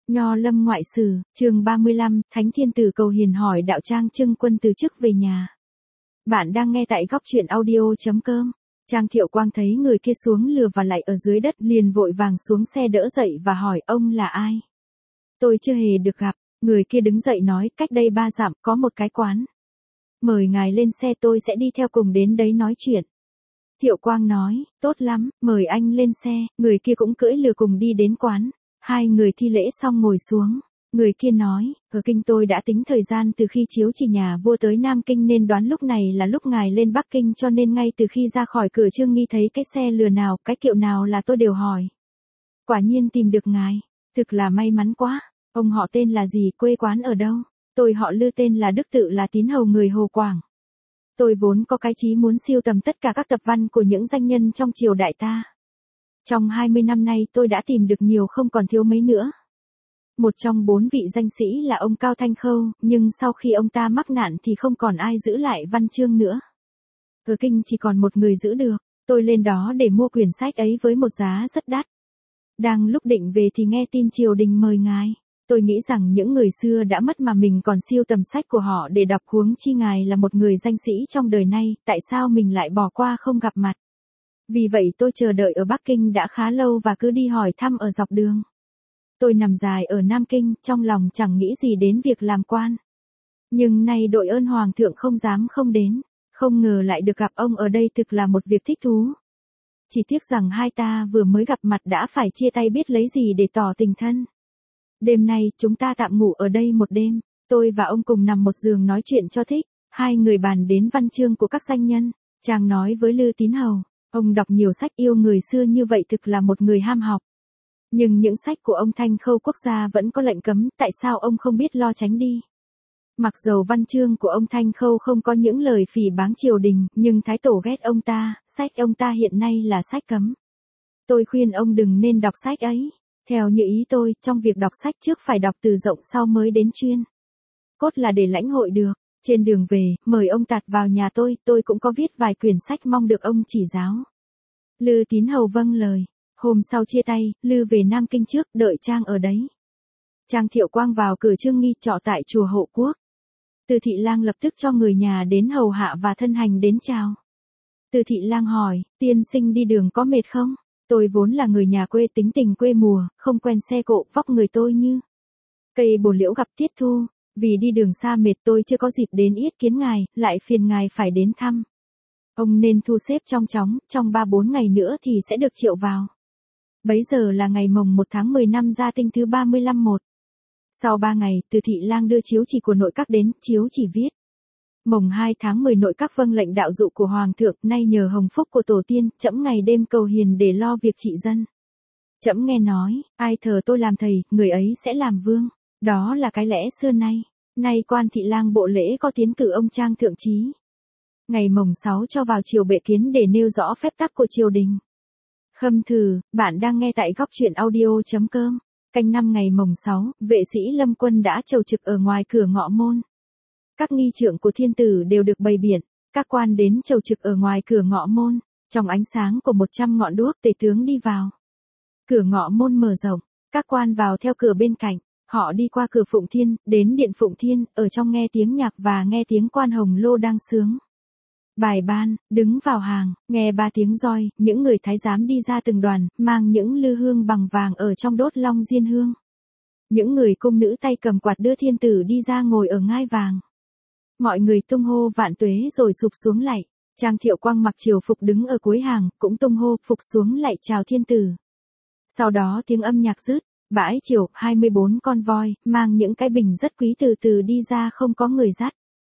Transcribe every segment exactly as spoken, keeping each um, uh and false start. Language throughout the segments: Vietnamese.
Nho Lâm Ngoại Sử, chương ba mươi lăm, Thánh Thiên Tử cầu hiền hỏi đạo Trang Trưng Quân từ chức về nhà. Bạn đang nghe tại góc truyện audio chấm com. Trang Thiệu Quang thấy người kia xuống lừa và lại ở dưới đất liền vội vàng xuống xe đỡ dậy và hỏi ông là ai. Tôi chưa hề được gặp, người kia đứng dậy nói cách đây ba dặm có một cái quán. Mời ngài lên xe tôi sẽ đi theo cùng đến đấy nói chuyện. Thiệu Quang nói, tốt lắm, mời anh lên xe, người kia cũng cưỡi lừa cùng đi đến quán. Hai người thi lễ xong ngồi xuống, người kia nói, ở Kinh tôi đã tính thời gian từ khi chiếu chỉ nhà vua tới Nam Kinh nên đoán lúc này là lúc ngài lên Bắc Kinh cho nên ngay từ khi ra khỏi cửa Trương Nghi thấy cái xe lừa nào, cái kiệu nào là tôi đều hỏi. Quả nhiên tìm được ngài, thực là may mắn quá, ông họ tên là gì, quê quán ở đâu? Tôi họ Lư tên là Đức tự là tín hầu người Hồ Quảng. Tôi vốn có cái chí muốn siêu tầm tất cả các tập văn của những danh nhân trong triều đại ta. Trong hai mươi năm nay tôi đã tìm được nhiều không còn thiếu mấy nữa. Một trong bốn vị danh sĩ là ông Cao Thanh Khâu, nhưng sau khi ông ta mắc nạn thì không còn ai giữ lại văn chương nữa. Ở Kinh chỉ còn một người giữ được, tôi lên đó để mua quyển sách ấy với một giá rất đắt. Đang lúc định về thì nghe tin triều đình mời ngài. Tôi nghĩ rằng những người xưa đã mất mà mình còn siêu tầm sách của họ để đọc, huống chi ngài là một người danh sĩ trong đời nay, tại sao mình lại bỏ qua không gặp mặt. Vì vậy tôi chờ đợi ở Bắc Kinh đã khá lâu và cứ đi hỏi thăm ở dọc đường. Tôi nằm dài ở Nam Kinh, trong lòng chẳng nghĩ gì đến việc làm quan. Nhưng nay đội ơn Hoàng thượng không dám không đến, không ngờ lại được gặp ông ở đây thực là một việc thích thú. Chỉ tiếc rằng hai ta vừa mới gặp mặt đã phải chia tay biết lấy gì để tỏ tình thân. Đêm nay chúng ta tạm ngủ ở đây một đêm, tôi và ông cùng nằm một giường nói chuyện cho thích, hai người bàn đến văn chương của các danh nhân. Chàng nói với Lư Tín Hầu, ông đọc nhiều sách yêu người xưa như vậy thực là một người ham học. Nhưng những sách của ông Thanh Khâu quốc gia vẫn có lệnh cấm, tại sao ông không biết lo tránh đi? Mặc dầu văn chương của ông Thanh Khâu không có những lời phỉ báng triều đình, nhưng Thái Tổ ghét ông ta, sách ông ta hiện nay là sách cấm. Tôi khuyên ông đừng nên đọc sách ấy. Theo như ý tôi, trong việc đọc sách trước phải đọc từ rộng sau mới đến chuyên. Cốt là để lãnh hội được. Trên đường về, mời ông Tạt vào nhà tôi, tôi cũng có viết vài quyển sách mong được ông chỉ giáo. Lư Tín Hầu vâng lời. Hôm sau chia tay, Lư về Nam Kinh trước, đợi Trang ở đấy. Trang Thiệu Quang vào cửa Trương Nghi trọ tại chùa Hộ Quốc. Từ Thị Lang lập tức cho người nhà đến hầu hạ và thân hành đến chào. Từ Thị Lang hỏi, tiên sinh đi đường có mệt không? Tôi vốn là người nhà quê, tính tình quê mùa, không quen xe cộ, vóc người tôi như cây bồ liễu gặp tiết thu. Vì đi đường xa mệt tôi chưa có dịp đến yết kiến ngài, lại phiền ngài phải đến thăm. Ông nên thu xếp trong chóng, trong ba bốn ngày nữa thì sẽ được triệu vào. Bấy giờ là ngày mồng một tháng mười năm Gia Tinh thứ ba mươi lăm một. Sau ba ngày, Từ Thị Lang đưa chiếu chỉ của nội các đến, chiếu chỉ viết. Mồng hai tháng mười nội các vâng lệnh đạo dụ của Hoàng thượng, nay nhờ hồng phúc của tổ tiên, trẫm ngày đêm cầu hiền để lo việc trị dân. Trẫm nghe nói, ai thờ tôi làm thầy, người ấy sẽ làm vương. Đó là cái lẽ xưa nay. Nay quan Thị Lang bộ lễ có tiến cử ông Trang thượng trí. Ngày mồng sáu cho vào triều bệ kiến để nêu rõ phép tắc của triều đình. Khâm thử, bạn đang nghe tại góc truyện audio chấm com. Canh năm ngày mồng sáu, vệ sĩ Lâm Quân đã chầu trực ở ngoài cửa ngọ môn. Các nghi trượng của thiên tử đều được bày biện, các quan đến chầu trực ở ngoài cửa ngọ môn, trong ánh sáng của một trăm ngọn đuốc tể tướng đi vào. Cửa ngọ môn mở rộng, các quan vào theo cửa bên cạnh, họ đi qua cửa Phụng Thiên, đến điện Phụng Thiên, ở trong nghe tiếng nhạc và nghe tiếng quan hồng lô đang sướng. Bài ban, đứng vào hàng, nghe ba tiếng roi, những người thái giám đi ra từng đoàn, mang những lư hương bằng vàng ở trong đốt long diên hương. Những người cung nữ tay cầm quạt đưa thiên tử đi ra ngồi ở ngai vàng. Mọi người tung hô vạn tuế rồi sụp xuống lạy. Trang Thiệu Quang mặc triều phục đứng ở cuối hàng, cũng tung hô phục xuống lạy chào thiên tử. Sau đó tiếng âm nhạc dứt, bãi triều, hai mươi bốn con voi, mang những cái bình rất quý từ từ đi ra không có người dắt.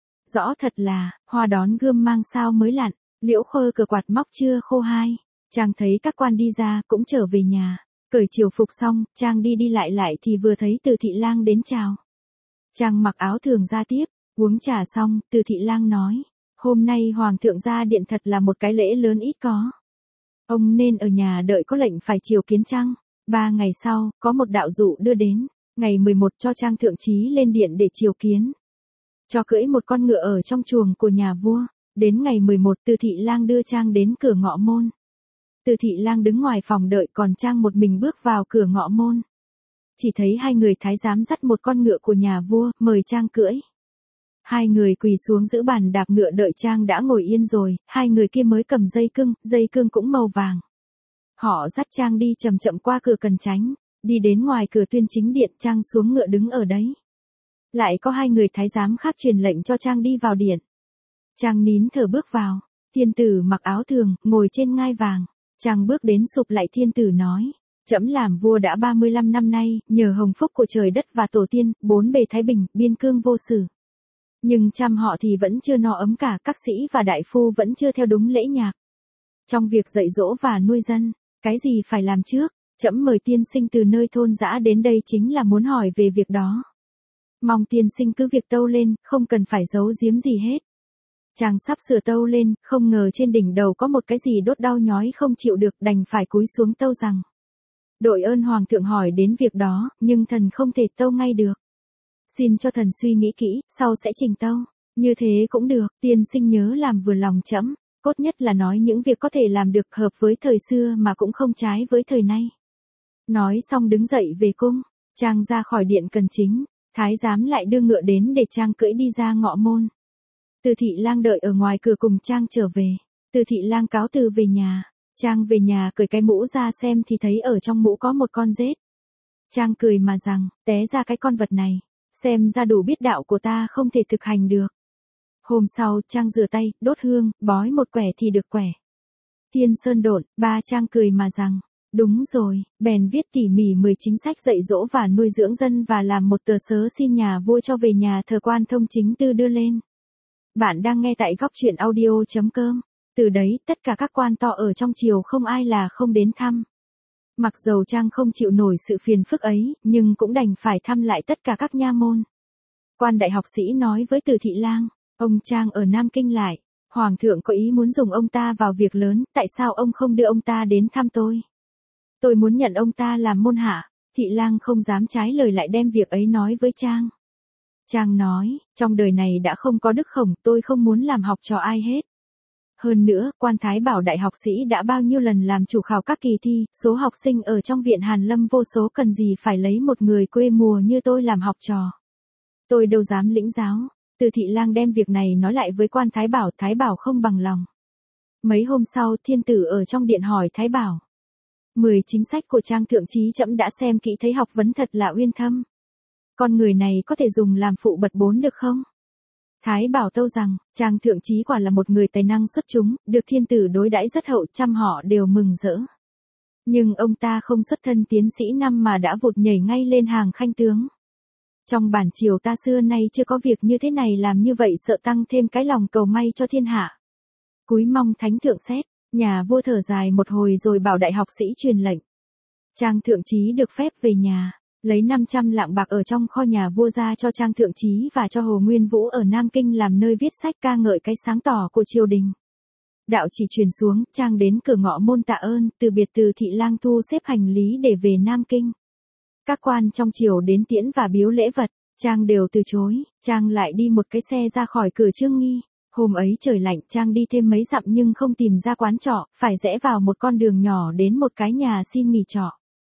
Rõ thật là, hoa đón gươm mang sao mới lặn, liễu khơ cờ quạt móc chưa khô hai. Chàng thấy các quan đi ra cũng trở về nhà, cởi triều phục xong, chàng đi đi lại lại thì vừa thấy Từ Thị Lang đến chào. Chàng mặc áo thường ra tiếp, uống trà xong, Từ Thị Lang nói, hôm nay Hoàng thượng ra điện thật là một cái lễ lớn ít có. Ông nên ở nhà đợi có lệnh phải triều kiến chăng? Ba ngày sau, có một đạo dụ đưa đến, ngày mười một cho Trang thượng trí lên điện để triều kiến. Cho cưỡi một con ngựa ở trong chuồng của nhà vua. Đến ngày mười một Từ Thị Lang đưa Trang đến cửa ngọ môn. Từ Thị Lang đứng ngoài phòng đợi còn Trang một mình bước vào cửa ngọ môn. chỉ thấy hai người thái giám dắt một con ngựa của nhà vua, mời Trang cưỡi. Hai người quỳ xuống giữ bàn đạp ngựa đợi Trang đã ngồi yên rồi, hai người kia mới cầm dây cương, dây cương cũng màu vàng. Họ dắt Trang đi chậm chậm qua cửa Cần Chánh, đi đến ngoài cửa Tuyên Chính Điện, Trang xuống ngựa đứng ở đấy. Lại có hai người thái giám khác truyền lệnh cho Trang đi vào điện. Trang nín thở bước vào, thiên tử mặc áo thường, ngồi trên ngai vàng. Trang bước đến sụp lại thiên tử nói, trẫm làm vua đã ba mươi lăm năm nay, nhờ hồng phúc của trời đất và tổ tiên, bốn bề thái bình, biên cương vô sự. Nhưng trăm họ thì vẫn chưa no ấm cả, các sĩ và đại phu vẫn chưa theo đúng lễ nhạc. Trong việc dạy dỗ và nuôi dân, cái gì phải làm trước, trẫm mời tiên sinh từ nơi thôn dã đến đây chính là muốn hỏi về việc đó. Mong tiên sinh cứ việc tâu lên, không cần phải giấu giếm gì hết. Chàng sắp sửa tâu lên, không ngờ trên đỉnh đầu có một cái gì đốt đau nhói không chịu được, đành phải cúi xuống tâu rằng. Đội ơn hoàng thượng hỏi đến việc đó, nhưng thần không thể tâu ngay được. Xin cho thần suy nghĩ kỹ, sau sẽ trình tâu. Như thế cũng được, tiên sinh nhớ làm vừa lòng trẫm, cốt nhất là nói những việc có thể làm được hợp với thời xưa mà cũng không trái với thời nay. Nói xong đứng dậy về cung, Trang ra khỏi điện Cần Chính, thái giám lại đưa ngựa đến để Trang cưỡi đi ra ngọ môn. Từ Thị Lang đợi ở ngoài cửa cùng Trang trở về. Từ Thị Lang cáo từ về nhà. Trang về nhà cởi cái mũ ra xem thì thấy ở trong mũ có một con rết. Trang cười mà rằng, té ra cái con vật này, xem ra đủ biết đạo của ta không thể thực hành được. Hôm sau, Trang rửa tay, đốt hương, bói một quẻ thì được quẻ. Thiên Sơn độn, ba Trang cười mà rằng, đúng rồi, bèn viết tỉ mỉ mười chính sách dạy dỗ và nuôi dưỡng dân và làm một tờ sớ xin nhà vua cho về nhà thờ quan thông chính tư đưa lên. Bạn đang nghe tại góc truyện audio chấm com. Từ đấy, tất cả các quan to ở trong triều không ai là không đến thăm. Mặc dầu Trang không chịu nổi sự phiền phức ấy, nhưng cũng đành phải thăm lại tất cả các nha môn. Quan đại học sĩ nói với Từ Thị Lang, ông Trang ở Nam Kinh lại, Hoàng thượng có ý muốn dùng ông ta vào việc lớn, tại sao ông không đưa ông ta đến thăm tôi? Tôi muốn nhận ông ta làm môn hạ. Thị Lang không dám trái lời lại đem việc ấy nói với Trang. Trang nói, trong đời này đã không có đức khổng, tôi không muốn làm học trò ai hết. Hơn nữa, quan Thái Bảo đại học sĩ đã bao nhiêu lần làm chủ khảo các kỳ thi, số học sinh ở trong viện Hàn Lâm vô số, cần gì phải lấy một người quê mùa như tôi làm học trò. Tôi đâu dám lĩnh giáo. Từ Thị Lang đem việc này nói lại với quan Thái Bảo, Thái Bảo không bằng lòng. Mấy hôm sau, thiên tử ở trong điện hỏi Thái Bảo. Mười chính sách của Trang thượng chí trẫm đã xem kỹ thấy học vấn thật là uyên thâm. Con người này có thể dùng làm phụ bậc bốn được không? Thái Bảo tâu rằng, Trang thượng chí quả là một người tài năng xuất chúng, được thiên tử đối đãi rất hậu, trăm họ đều mừng rỡ. Nhưng ông ta không xuất thân tiến sĩ năm mà đã vụt nhảy ngay lên hàng khanh tướng. Trong bản triều ta xưa nay chưa có việc như thế này, làm như vậy sợ tăng thêm cái lòng cầu may cho thiên hạ. Cúi mong thánh thượng xét. Nhà vua thở dài một hồi rồi bảo đại học sĩ truyền lệnh. Trang thượng chí được phép về nhà, lấy năm trăm lạng bạc ở trong kho nhà vua ra cho Trang thượng chí và cho Hồ Nguyên Vũ ở Nam Kinh làm nơi viết sách ca ngợi cái sáng tỏ của triều đình. Đạo chỉ truyền xuống, Trang đến cửa ngọ môn tạ ơn, từ biệt Từ Thị Lang thu xếp hành lý để về Nam Kinh. Các quan trong triều đến tiễn và biếu lễ vật, Trang đều từ chối. Trang lại đi một cái xe ra khỏi cửa Trương Nghi. Hôm ấy trời lạnh, Trang đi thêm mấy dặm nhưng không tìm ra quán trọ, phải rẽ vào một con đường nhỏ đến một cái nhà xin nghỉ trọ.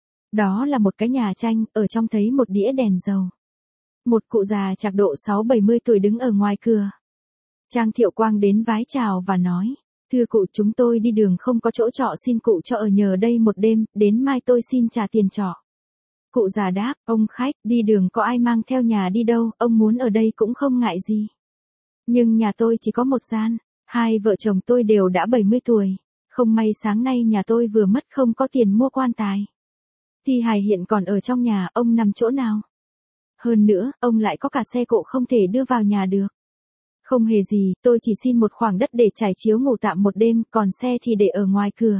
Đó là một cái nhà tranh, ở trong thấy một đĩa đèn dầu. Một cụ già trạc độ sáu bảy mươi tuổi đứng ở ngoài cửa. Trang Thiệu Quang đến vái chào và nói, thưa cụ, chúng tôi đi đường không có chỗ trọ, xin cụ cho ở nhờ đây một đêm, đến mai tôi xin trả tiền trọ. Cụ già đáp, ông khách, đi đường có ai mang theo nhà đi đâu, ông muốn ở đây cũng không ngại gì. Nhưng nhà tôi chỉ có một gian, hai vợ chồng tôi đều đã bảy mươi tuổi, không may sáng nay nhà tôi vừa mất, không có tiền mua quan tài. Thi hài hiện còn ở trong nhà, ông nằm chỗ nào? Hơn nữa, ông lại có cả xe cộ không thể đưa vào nhà được. Không hề gì, tôi chỉ xin một khoảng đất để trải chiếu ngủ tạm một đêm, còn xe thì để ở ngoài cửa.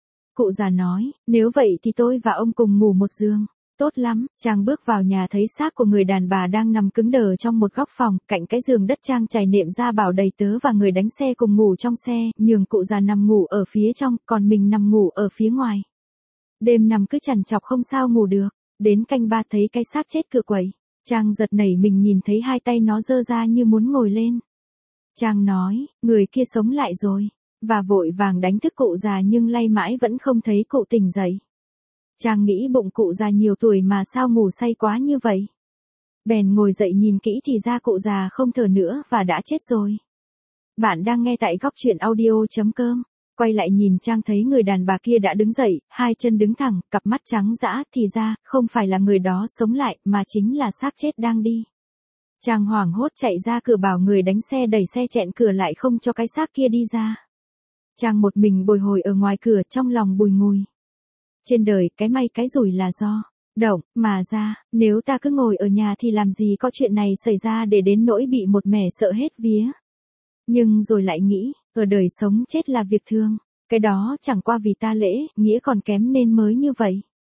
Cụ già nói, nếu vậy thì tôi và ông cùng ngủ một giường. Tốt lắm. Trang bước vào nhà thấy xác của người đàn bà đang nằm cứng đờ trong một góc phòng, cạnh cái giường đất. Trang trải nệm ra bảo đầy tớ và người đánh xe cùng ngủ trong xe, nhường cụ già nằm ngủ ở phía trong, còn mình nằm ngủ ở phía ngoài. Đêm nằm cứ trằn trọc không sao ngủ được, đến canh ba thấy cái xác chết cựa quậy. Trang giật nảy mình nhìn thấy hai tay nó giơ ra như muốn ngồi lên. Trang nói, người kia sống lại rồi, và vội vàng đánh thức cụ già nhưng lay mãi vẫn không thấy cụ tỉnh dậy. Chàng nghĩ bụng cụ già nhiều tuổi mà sao ngủ say quá như vậy. Bèn ngồi dậy nhìn kỹ thì ra cụ già không thở nữa và đã chết rồi. Bạn đang nghe tại góc truyện audio.com. Quay lại nhìn Trang thấy người đàn bà kia đã đứng dậy, hai chân đứng thẳng, cặp mắt trắng dã, thì ra, không phải là người đó sống lại, mà chính là xác chết đang đi. Trang hoảng hốt chạy ra cửa bảo người đánh xe đẩy xe chẹn cửa lại không cho cái xác kia đi ra. Trang một mình bồi hồi ở ngoài cửa trong lòng bùi ngùi. Trên đời, cái may cái rủi là do động mà ra, nếu ta cứ ngồi ở nhà thì làm gì có chuyện này xảy ra để đến nỗi bị một mẻ sợ hết vía. Nhưng rồi lại nghĩ, ở đời sống chết là việc thường, cái đó chẳng qua vì ta lễ, nghĩa còn kém nên mới như vậy.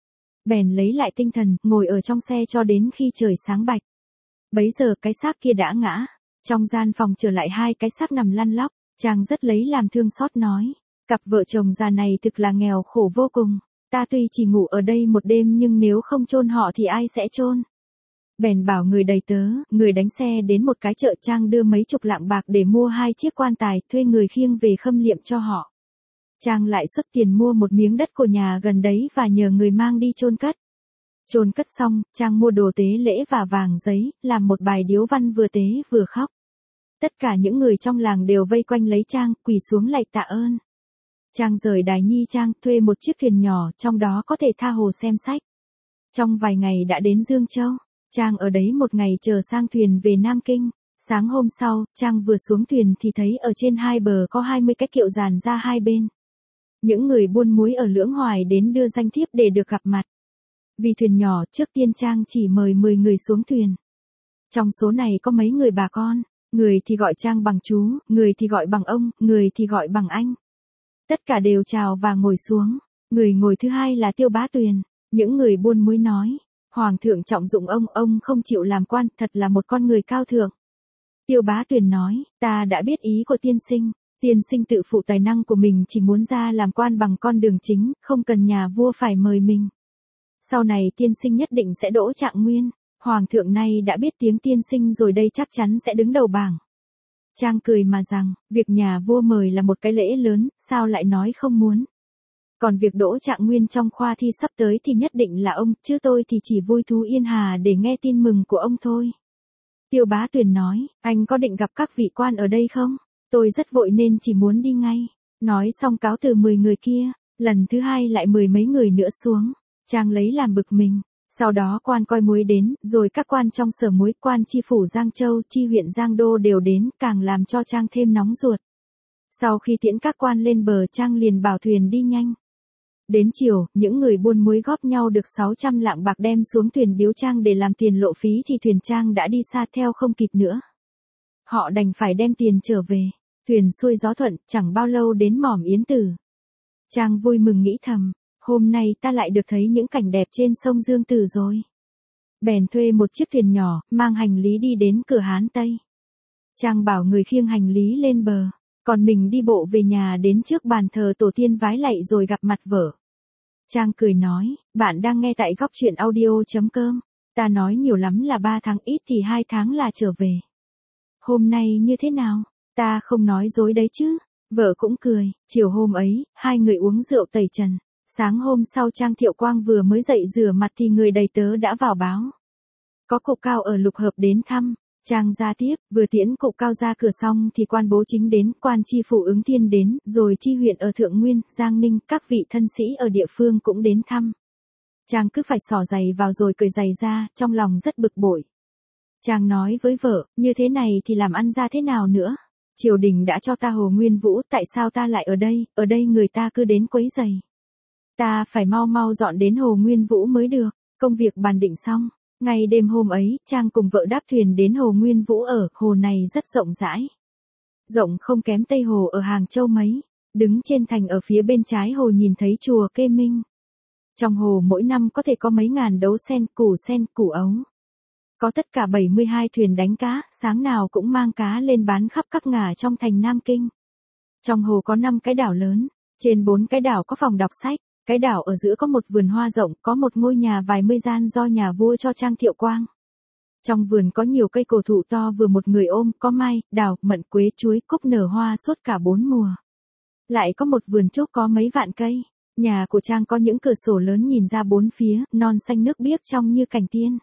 Bèn lấy lại tinh thần, ngồi ở trong xe cho đến khi trời sáng bạch. Bấy giờ cái xác kia đã ngã, trong gian phòng trở lại hai cái xác nằm lăn lóc, Trang rất lấy làm thương xót nói, cặp vợ chồng già này thực là nghèo khổ vô cùng, ta tuy chỉ ngủ ở đây một đêm nhưng nếu không chôn họ thì ai sẽ chôn. Bèn bảo người đầy tớ, người đánh xe đến một cái chợ. Trang đưa mấy chục lạng bạc để mua hai chiếc quan tài, thuê người khiêng về khâm liệm cho họ. Trang lại xuất tiền mua một miếng đất của nhà gần đấy và nhờ người mang đi chôn cất. Chôn cất xong, Trang mua đồ tế lễ và vàng giấy, làm một bài điếu văn vừa tế vừa khóc. Tất cả những người trong làng đều vây quanh lấy Trang, quỳ xuống lạy tạ ơn. Trang rời Đài Nhi Trang, thuê một chiếc thuyền nhỏ, trong đó có thể tha hồ xem sách. Trong vài ngày đã đến Dương Châu. Trang ở đấy một ngày chờ sang thuyền về Nam Kinh. Sáng hôm sau, Trang vừa xuống thuyền thì thấy ở trên hai bờ có hai mươi cái kiệu dàn ra hai bên. Những người buôn muối ở Lưỡng Hoài đến đưa danh thiếp để được gặp mặt. Vì thuyền nhỏ, trước tiên Trang chỉ mời mười người xuống thuyền. Trong số này có mấy người bà con, người thì gọi Trang bằng chú, người thì gọi bằng ông, người thì gọi bằng anh. Tất cả đều chào và ngồi xuống. Người ngồi thứ hai là Tiêu Bá Tuyền. Những người buôn muối nói, Hoàng thượng trọng dụng ông, ông không chịu làm quan, thật là một con người cao thượng. Tiêu Bá Tuyền nói, ta đã biết ý của tiên sinh, tiên sinh tự phụ tài năng của mình chỉ muốn ra làm quan bằng con đường chính, không cần nhà vua phải mời mình. Sau này tiên sinh nhất định sẽ đỗ Trạng Nguyên, Hoàng thượng nay đã biết tiếng tiên sinh rồi đây chắc chắn sẽ đứng đầu bảng. Trang cười mà rằng, việc nhà vua mời là một cái lễ lớn, sao lại nói không muốn. Còn việc đỗ Trạng Nguyên trong khoa thi sắp tới thì nhất định là ông, chứ tôi thì chỉ vui thú yên hà để nghe tin mừng của ông thôi. Tiêu Bá Tuyền nói, anh có định gặp các vị quan ở đây không? Tôi rất vội nên chỉ muốn đi ngay. Nói xong cáo từ mười người kia, lần thứ hai lại mười mấy người nữa xuống. Trang lấy làm bực mình. Sau đó quan coi muối đến, rồi các quan trong sở muối, quan chi phủ Giang Châu, chi huyện Giang Đô đều đến, càng làm cho Trang thêm nóng ruột. Sau khi tiễn các quan lên bờ, Trang liền bảo thuyền đi nhanh. Đến chiều, những người buôn muối góp nhau được sáu trăm lạng bạc đem xuống thuyền biếu Trang để làm tiền lộ phí thì thuyền Trang đã đi xa theo không kịp nữa. Họ đành phải đem tiền trở về. Thuyền xuôi gió thuận, chẳng bao lâu đến mỏm Yến Tử. Trang vui mừng nghĩ thầm, hôm nay ta lại được thấy những cảnh đẹp trên sông Dương Tử rồi. Bèn thuê một chiếc thuyền nhỏ, mang hành lý đi đến cửa Hán Tây. Trang bảo người khiêng hành lý lên bờ, còn mình đi bộ về nhà đến trước bàn thờ tổ tiên vái lạy rồi gặp mặt vợ. Trang cười nói, bạn đang nghe tại góc truyện audio.com, ta nói nhiều lắm là ba tháng, ít thì hai tháng là trở về. Hôm nay như thế nào, ta không nói dối đấy chứ. Vợ cũng cười. Chiều hôm ấy, hai người uống rượu tẩy trần. Sáng hôm sau Trang Thiệu Quang vừa mới dậy rửa mặt thì người đầy tớ đã vào báo. Có cụ Cao ở Lục Hợp đến thăm. Trang ra tiếp, vừa tiễn cụ Cao ra cửa xong thì quan bố chính đến, quan chi phủ Ứng Thiên đến, rồi chi huyện ở Thượng Nguyên, Giang Ninh, các vị thân sĩ ở địa phương cũng đến thăm. Trang cứ phải xỏ giày vào rồi cởi giày ra, trong lòng rất bực bội. Trang nói với vợ, như thế này thì làm ăn ra thế nào nữa? Triều đình đã cho ta Hồ Nguyên Vũ, tại sao ta lại ở đây, ở đây người ta cứ đến quấy giày. Ta phải mau mau dọn đến Hồ Nguyên Vũ mới được. Công việc bàn định xong. Ngày đêm hôm ấy, Trang cùng vợ đáp thuyền đến Hồ Nguyên Vũ ở, hồ này rất rộng rãi. Rộng không kém Tây Hồ ở Hàng Châu mấy. Đứng trên thành ở phía bên trái hồ nhìn thấy chùa Kê Minh. Trong hồ mỗi năm có thể có mấy ngàn đấu sen, củ sen, củ ấu. Có tất cả bảy mươi hai thuyền đánh cá, sáng nào cũng mang cá lên bán khắp các ngả trong thành Nam Kinh. Trong hồ có năm cái đảo lớn, trên bốn cái đảo có phòng đọc sách, cái đảo ở giữa có một vườn hoa rộng, có một ngôi nhà vài mươi gian do nhà vua cho Trang Thiệu Quang. Trong vườn có nhiều cây cổ thụ to vừa một người ôm, có mai, đào, mận, quế, chuối, cúc nở hoa suốt cả bốn mùa. Lại có một vườn trúc có mấy vạn cây. Nhà của Trang có những cửa sổ lớn nhìn ra bốn phía, non xanh nước biếc trông như cảnh tiên.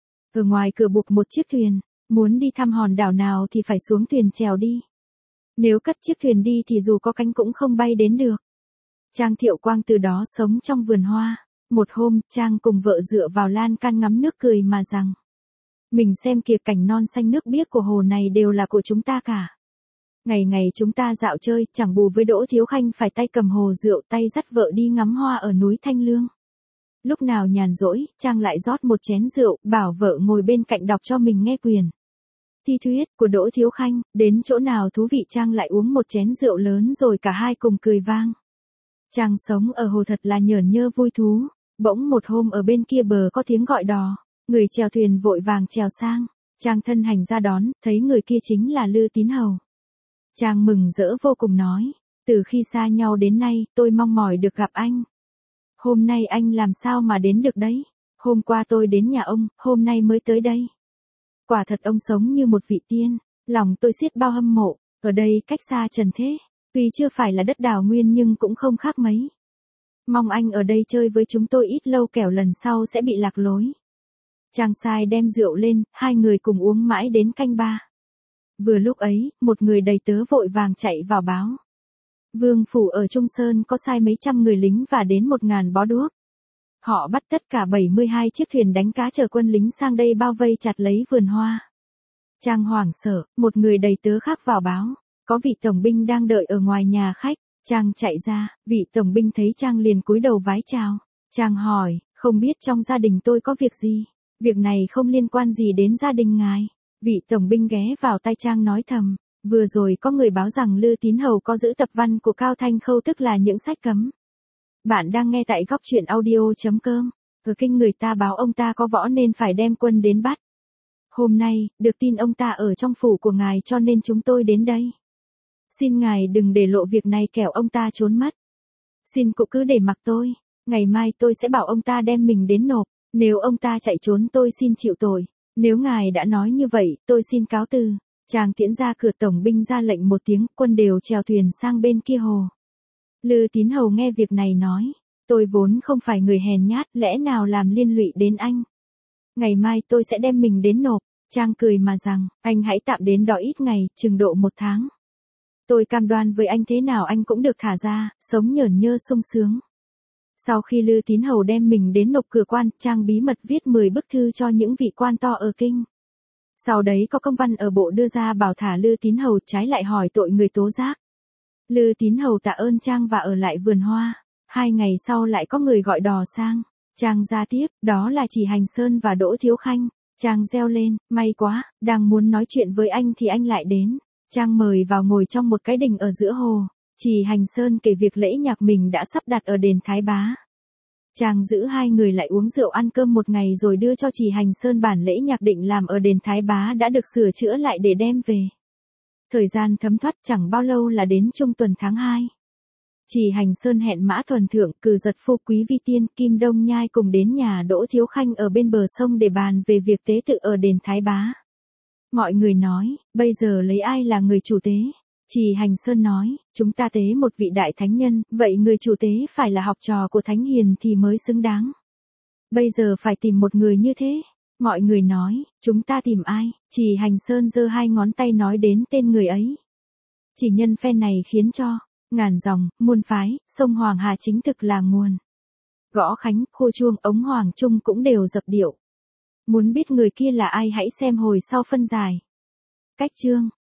Ở ngoài cửa buộc một chiếc thuyền, muốn đi thăm hòn đảo nào thì phải xuống thuyền chèo đi. Nếu cất chiếc thuyền đi thì dù có cánh cũng không bay đến được. Trang Thiệu Quang từ đó sống trong vườn hoa. Một hôm, Trang cùng vợ dựa vào lan can ngắm nước cười mà rằng: mình xem kìa, cảnh non xanh nước biếc của hồ này đều là của chúng ta cả. Ngày ngày chúng ta dạo chơi, chẳng bù với Đỗ Thiếu Khanh phải tay cầm hồ rượu, tay dắt vợ đi ngắm hoa ở núi Thanh Lương. Lúc nào nhàn rỗi, Trang lại rót một chén rượu, bảo vợ ngồi bên cạnh đọc cho mình nghe quyển thi thuyết của Đỗ Thiếu Khanh, đến chỗ nào thú vị Trang lại uống một chén rượu lớn rồi cả hai cùng cười vang. Trang sống ở hồ thật là nhởn nhơ vui thú. Bỗng một hôm ở bên kia bờ có tiếng gọi đò, người chèo thuyền vội vàng chèo sang. Trang thân hành ra đón, thấy người kia chính là Lư Tín Hầu. Trang mừng rỡ vô cùng nói: từ khi xa nhau đến nay, tôi mong mỏi được gặp anh. Hôm nay anh làm sao mà đến được đấy? Hôm qua tôi đến nhà ông, hôm nay mới tới đây. Quả thật ông sống như một vị tiên, lòng tôi xiết bao hâm mộ. Ở đây cách xa trần thế, tuy chưa phải là đất đào nguyên nhưng cũng không khác mấy. Mong anh ở đây chơi với chúng tôi ít lâu, kẻo lần sau sẽ bị lạc lối. Trang sai đem rượu lên, hai người cùng uống mãi đến canh ba. Vừa lúc ấy, một người đầy tớ vội vàng chạy vào báo: Vương phủ ở Trung Sơn có sai mấy trăm người lính và đến một ngàn bó đuốc. Họ bắt tất cả bảy mươi hai chiếc thuyền đánh cá chở quân lính sang đây bao vây chặt lấy vườn hoa. Trang hoảng sợ, một người đầy tớ khác vào báo: có vị tổng binh đang đợi ở ngoài nhà khách. Trang chạy ra, vị tổng binh thấy Trang liền cúi đầu vái chào. Trang hỏi: không biết trong gia đình tôi có việc gì? Việc này không liên quan gì đến gia đình ngài. Vị tổng binh ghé vào tai Trang nói thầm: vừa rồi có người báo rằng Lư Tín Hầu có giữ tập văn của Cao Thanh Khâu, tức là những sách cấm. Bạn đang nghe tại góc truyện audio.com. Ở kinh người ta báo ông ta có võ nên phải đem quân đến bắt. Hôm nay, được tin ông ta ở trong phủ của ngài cho nên chúng tôi đến đây. Xin ngài đừng để lộ việc này kẻo ông ta trốn mất. Xin cụ cứ để mặc tôi, ngày mai tôi sẽ bảo ông ta đem mình đến nộp. Nếu ông ta chạy trốn tôi xin chịu tội. Nếu ngài đã nói như vậy, tôi xin cáo từ. Trang tiễn ra cửa, tổng binh ra lệnh một tiếng, quân đều chèo thuyền sang bên kia hồ. Lư Tín Hầu nghe việc này nói: tôi vốn không phải người hèn nhát, lẽ nào làm liên lụy đến anh. Ngày mai tôi sẽ đem mình đến nộp. Trang cười mà rằng: anh hãy tạm đến đó ít ngày, chừng độ một tháng. Tôi cam đoan với anh thế nào anh cũng được thả ra, sống nhởn nhơ sung sướng. Sau khi Lư Tín Hầu đem mình đến nộp cửa quan, Trang bí mật viết mười bức thư cho những vị quan to ở kinh. Sau đấy có công văn ở bộ đưa ra bảo thả Lư Tín Hầu, trái lại hỏi tội người tố giác. Lư Tín Hầu tạ ơn Trang và ở lại vườn hoa. Hai ngày sau lại có người gọi đò sang. Trang ra tiếp, đó là Chỉ Hành Sơn và Đỗ Thiếu Khanh. Trang reo lên: may quá, đang muốn nói chuyện với anh thì anh lại đến. Trang mời vào ngồi trong một cái đình ở giữa hồ. Chỉ Hành Sơn kể việc lễ nhạc mình đã sắp đặt ở đền Thái Bá. Trang giữ hai người lại uống rượu ăn cơm một ngày rồi đưa cho Chỉ Hành Sơn bản lễ nhạc định làm ở đền Thái Bá đã được sửa chữa lại để đem về. Thời gian thấm thoát chẳng bao lâu là đến trung tuần tháng hai. Chỉ Hành Sơn hẹn Mã Thuần Thượng, Cừ Giật Phu, Quý Vi Tiên, Kim Đông Nhai cùng đến nhà Đỗ Thiếu Khanh ở bên bờ sông để bàn về việc tế tự ở đền Thái Bá. Mọi người nói: bây giờ lấy ai là người chủ tế? Chỉ Hành Sơn nói: chúng ta tế một vị đại thánh nhân, vậy người chủ tế phải là học trò của Thánh Hiền thì mới xứng đáng. Bây giờ phải tìm một người như thế. Mọi người nói: chúng ta tìm ai? Chỉ Hành Sơn giơ hai ngón tay nói đến tên người ấy. Chỉ nhân phen này khiến cho ngàn dòng, muôn phái, sông Hoàng Hà chính thực là nguồn. Gõ khánh, khô chuông, ống hoàng trung cũng đều dập điệu. Muốn biết người kia là ai hãy xem hồi sau phân giải. Cách chương